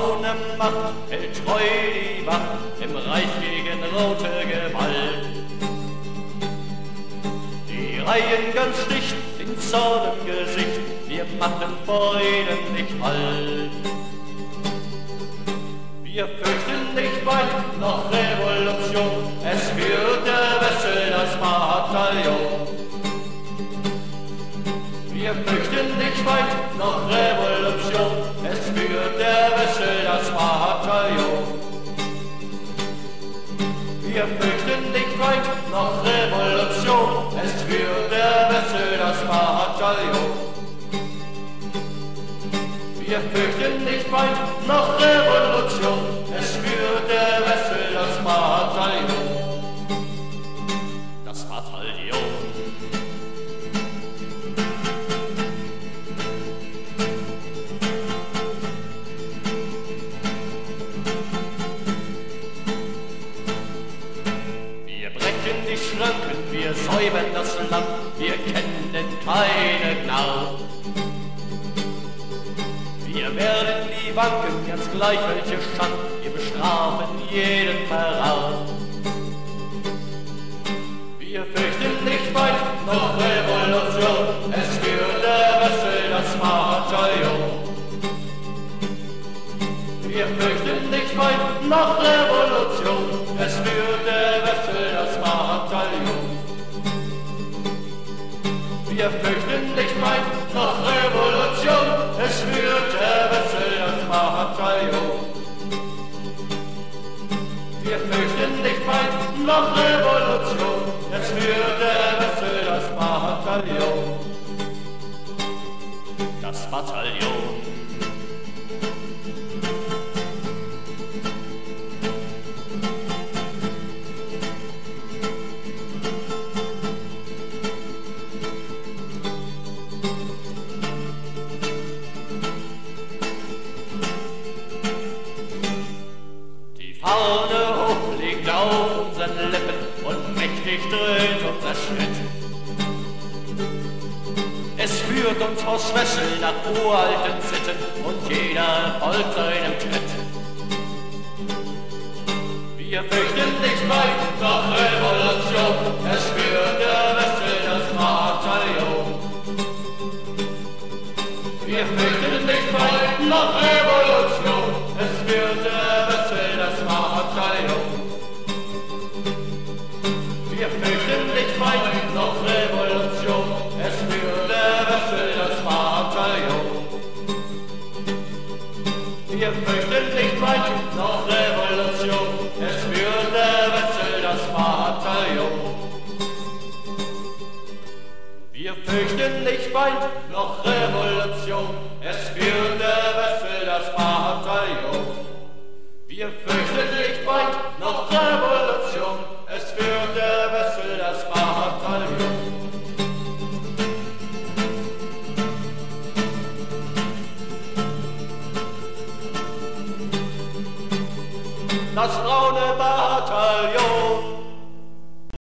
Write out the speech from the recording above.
braune Macht hält treu die Wacht im Reich gegen rote Gewalt. Die Reihen ganz dicht in Zorn im Gesicht, wir machen vor ihnen nicht Halt. Wir fürchten nicht weit noch Revolution, es führt der Wessel das Bataillon. Wir fürchten nicht weit noch Revolution, es führt der Wessel das Bataillon. Wir fürchten nicht weit noch Revolution, es führt der Wessel das Bataillon. Wir fürchten nicht weit noch Revolution, es führt der Wessel das Bataillon. Das Bataillon. Wir brechen die Schranken, wir säubern das Land, wir kennen keine Gnade. Wir werden die Wanken, ganz gleich welche Schand, wir bestrafen jeden Verrat. Wir fürchten nicht weit noch Revolution, es führt der Wessel das Bataillon. Wir fürchten nicht weit noch Revolution, es führt der Wessel das Bataillon. Wir fürchten nicht weit noch Revolution, es führt der Wessel das Bataillon. Wir fürchten nicht weit noch Revolution, es führt der Wessel das Bataillon. Das Bataillon. Fahne hoch liegt auf unseren Lippen und mächtig dröhnt unser Schritt. Es führt uns aus Wessel nach uralten Sitten und jeder folgt seinem Tritt. Wir fürchten nicht weit noch Revolution, es führt der Wessel das Bataillon. Wir fürchten nicht weit noch Revolution, es führt der Wessel das Bataillon. Wir fürchten nicht weit noch Revolution, es führt der Wessel das Bataillon. Wir fürchten nicht weit noch Revolution, es führt der Wessel das Bataillon. Wir fürchten nicht weit noch Revolution, es führt der Wessel das Bataillon. Wir fürchten nicht weit noch Revolution, es führt der Wessel das Bataillon. Das braune Bataillon.